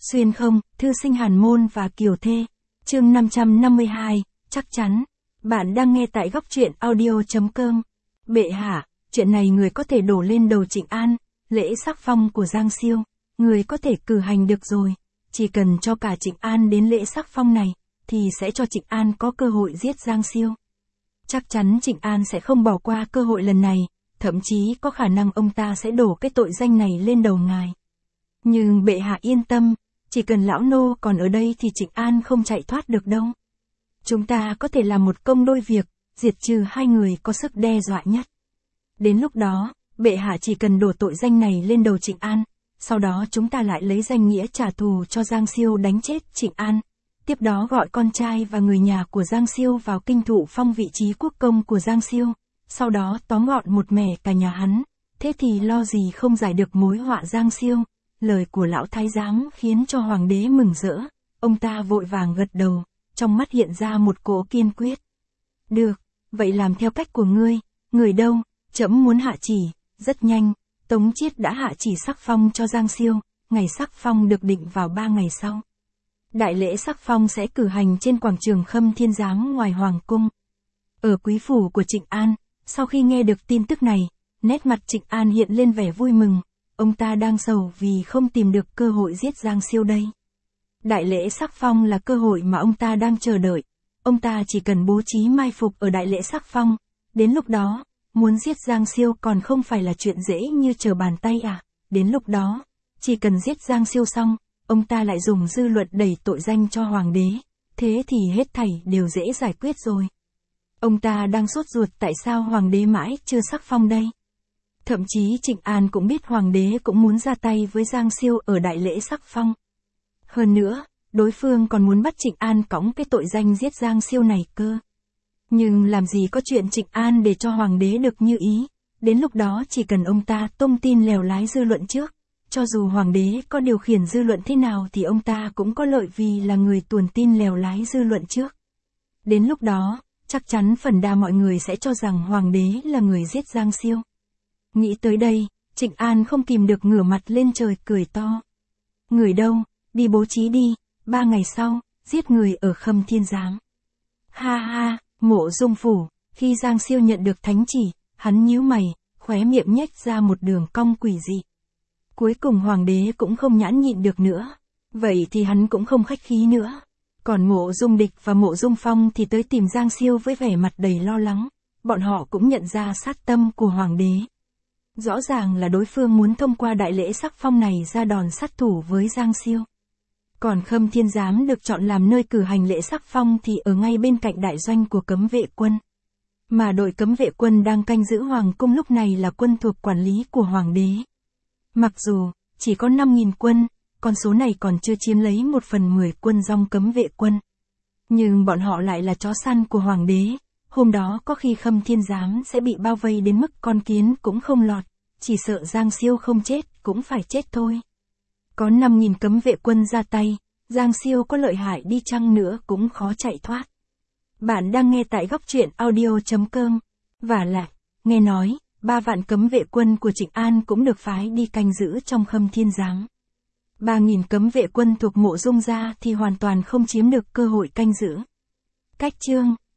Xuyên không, thư sinh Hàn Môn và Kiều Thê. Chương 552, chắc chắn. Bạn đang nghe tại góc truyện audio.com. Bệ hạ, chuyện này người có thể đổ lên đầu Trịnh An, lễ sắc phong của Giang Siêu, người có thể cử hành được rồi. Chỉ cần cho cả Trịnh An đến lễ sắc phong này, thì sẽ cho Trịnh An có cơ hội giết Giang Siêu. Chắc chắn Trịnh An sẽ không bỏ qua cơ hội lần này, thậm chí có khả năng ông ta sẽ đổ cái tội danh này lên đầu ngài. Nhưng bệ hạ yên tâm, chỉ cần lão nô còn ở đây thì Trịnh An không chạy thoát được đâu. Chúng ta có thể làm một công đôi việc, diệt trừ hai người có sức đe dọa nhất. Đến lúc đó, bệ hạ chỉ cần đổ tội danh này lên đầu Trịnh An, sau đó chúng ta lại lấy danh nghĩa trả thù cho Giang Siêu đánh chết Trịnh An. Tiếp đó gọi con trai và người nhà của Giang Siêu vào kinh thụ phong vị trí quốc công của Giang Siêu, sau đó tóm gọn một mẻ cả nhà hắn, thế thì lo gì không giải được mối họa Giang Siêu. Lời của lão thái giám khiến cho hoàng đế mừng rỡ, ông ta vội vàng gật đầu, trong mắt hiện ra một cỗ kiên quyết. Được, vậy làm theo cách của ngươi, người đâu, trẫm muốn hạ chỉ. Rất nhanh, Tống Chiết đã hạ chỉ sắc phong cho Giang Siêu, ngày sắc phong được định vào 3 ngày sau. Đại lễ sắc phong sẽ cử hành trên quảng trường Khâm Thiên Giám ngoài Hoàng Cung. Ở quý phủ của Trịnh An, sau khi nghe được tin tức này, nét mặt Trịnh An hiện lên vẻ vui mừng, ông ta đang sầu vì không tìm được cơ hội giết Giang Siêu đây. Đại lễ sắc phong là cơ hội mà ông ta đang chờ đợi, ông ta chỉ cần bố trí mai phục ở đại lễ sắc phong, đến lúc đó, muốn giết Giang Siêu còn không phải là chuyện dễ như trở bàn tay à, đến lúc đó, chỉ cần giết Giang Siêu xong, ông ta lại dùng dư luận đẩy tội danh cho hoàng đế, thế thì hết thảy đều dễ giải quyết rồi. Ông ta đang sốt ruột tại sao hoàng đế mãi chưa sắc phong đây. Thậm chí Trịnh An cũng biết hoàng đế cũng muốn ra tay với Giang Siêu ở đại lễ sắc phong. Hơn nữa, đối phương còn muốn bắt Trịnh An cõng cái tội danh giết Giang Siêu này cơ. Nhưng làm gì có chuyện Trịnh An để cho hoàng đế được như ý, đến lúc đó chỉ cần ông ta tung tin lèo lái dư luận trước, cho dù hoàng đế có điều khiển dư luận thế nào thì ông ta cũng có lợi vì là người tuồn tin lèo lái dư luận trước. Đến lúc đó, chắc chắn phần đa mọi người sẽ cho rằng hoàng đế là người giết Giang Siêu. Nghĩ tới đây, Trịnh An không kìm được ngửa mặt lên trời cười to. Người đâu, đi bố trí đi, 3 ngày sau, giết người ở Khâm Thiên Giám. Ha ha, Mộ Dung phủ, khi Giang Siêu nhận được thánh chỉ, hắn nhíu mày, khóe miệng nhếch ra một đường cong quỷ dị. Cuối cùng hoàng đế cũng không nhẫn nhịn được nữa, vậy thì hắn cũng không khách khí nữa. Còn Mộ Dung Địch và Mộ Dung Phong thì tới tìm Giang Siêu với vẻ mặt đầy lo lắng, bọn họ cũng nhận ra sát tâm của hoàng đế. Rõ ràng là đối phương muốn thông qua đại lễ sắc phong này ra đòn sát thủ với Giang Siêu. Còn Khâm Thiên Giám được chọn làm nơi cử hành lễ sắc phong thì ở ngay bên cạnh đại doanh của cấm vệ quân. Mà đội cấm vệ quân đang canh giữ hoàng cung lúc này là quân thuộc quản lý của hoàng đế. Mặc dù chỉ có 5.000 quân, con số này còn chưa chiếm lấy 1/10 quân dòng cấm vệ quân. Nhưng bọn họ lại là chó săn của hoàng đế. Hôm đó có khi Khâm Thiên Giám sẽ bị bao vây đến mức con kiến cũng không lọt, chỉ sợ Giang Siêu không chết cũng phải chết thôi. Có 5.000 cấm vệ quân ra tay, Giang Siêu có lợi hại đi chăng nữa cũng khó chạy thoát. Bạn đang nghe tại góc truyện audio.com. Và lại, nghe nói, 3 vạn cấm vệ quân của Trịnh An cũng được phái đi canh giữ trong Khâm Thiên Giám. 3.000 cấm vệ quân thuộc Mộ Dung gia thì hoàn toàn không chiếm được cơ hội canh giữ. Cách chương